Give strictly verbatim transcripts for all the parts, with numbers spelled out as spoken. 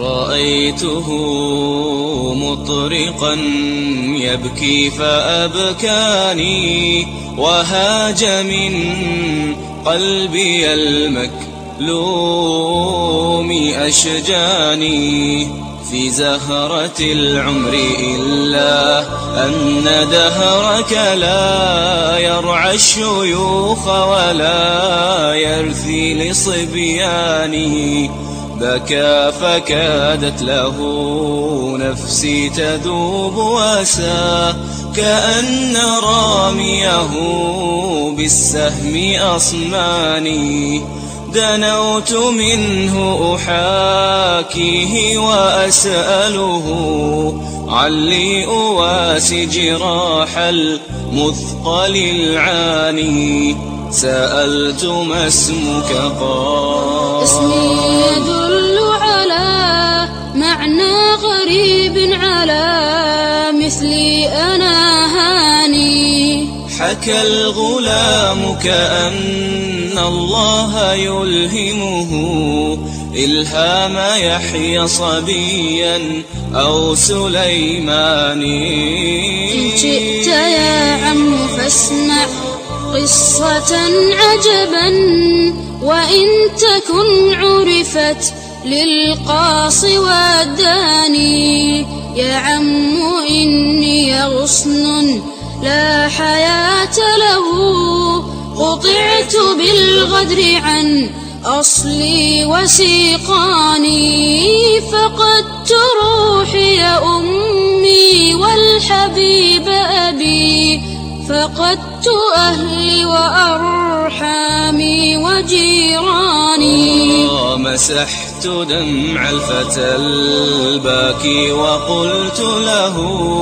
رأيته مطرقا يبكي فأبكاني، وهاج من قلبي المكلوم أشجاني. في زهرة العمر إلا أن دهرك لا يرعى الشيوخ ولا يرثي لصبيانه. بكى فكادت له نفسي تذوب وسا، كأن راميه بالسهم أصماني. دنوت منه أحاكيه وأسأله علي أواسي جراح المثقل العاني. سألت ما اسمك قال اسمي يدل على معنى غريب على مثلي أنا هاني. حكى الغلام كأن الله يلهمه إلهام يحيى صبيا أو سليماني. إن شئت يا عم فاسمع قصة عجبا، وإن تكن عرفت للقاص والداني. يا عم إني غصن لا حياة له، قطعت بالغدر عن أصلي وسيقاني. فقدت روحي أمي والحبيب أبي، فقدت أهلي وأرحامي وجيراني. مسحت دمع الفتى الباكي وقلت له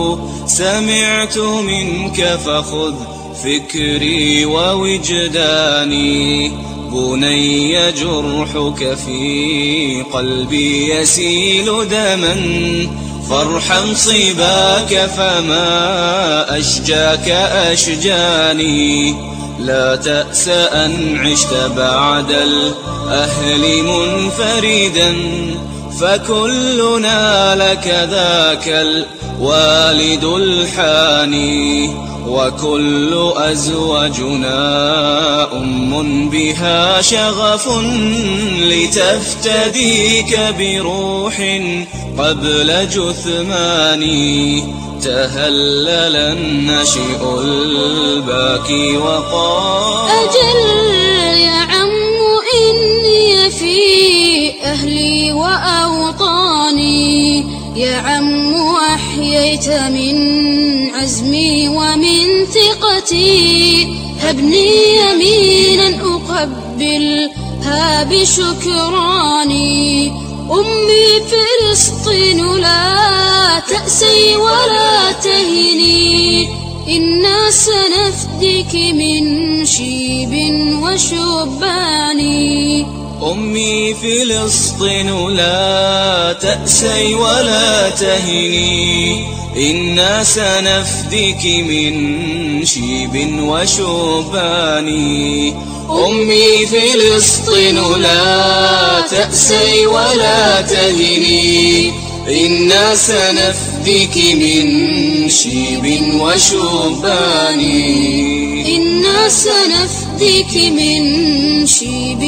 سمعت منك فخذ فكري ووجداني. بني جرحك في قلبي يسيل دما، فارحم صباك فما أشجاك أشجاني. لا تأس أن عشت بعد الأهل منفردا، فكلنا لك ذاك الوالد الحاني. وكل أزواجنا أم بها شغف لتفتديك بروح قبل جثماني. تهلل الناشئ الباكي وقال أجل يا عم إني في أهلي وأوطاني. يا عم أحييت من عزمي ومن ثقتي، هبني يمينا أقبلها بشكراني. أمي فلسطين لا تأسي ولا تهني، إنا سنفديك من شيب وشباني. أمي فلسطين لا تأسي ولا تهني، إنا سنفديك من شيب وشباني. أمي فلسطين لا تأسي ولا تهني، إنا سنفديك من شيب وشباني. إنا سنفديك من شيب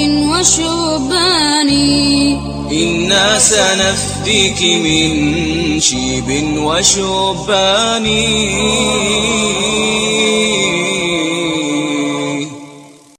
وشباني. إنا سنفديك من شيب وشباني.